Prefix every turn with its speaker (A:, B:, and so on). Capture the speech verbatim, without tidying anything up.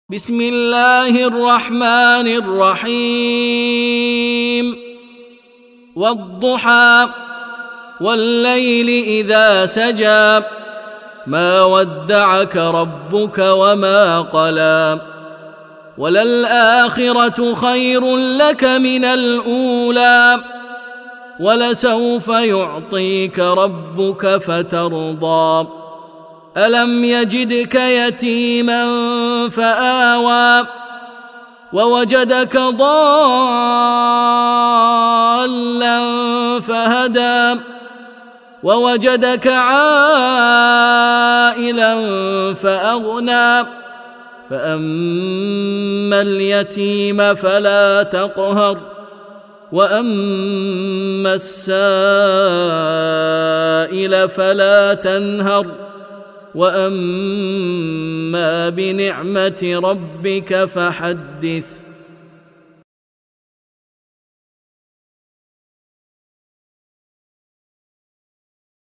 A: بسم الله الرحمن الرحيم والضحى والليل إذا سجى ما ودعك ربك وما قلى وللآخرة خير لك من الأولى ولسوف يعطيك ربك فترضى ألم يجدك يتيما فآوى ووجدك ضالا فهدى ووجدك عائلا فأغنى فأما اليتيم فلا تقهر وأما السائل فلا تنهر وأما بنعمة ربك فحدث.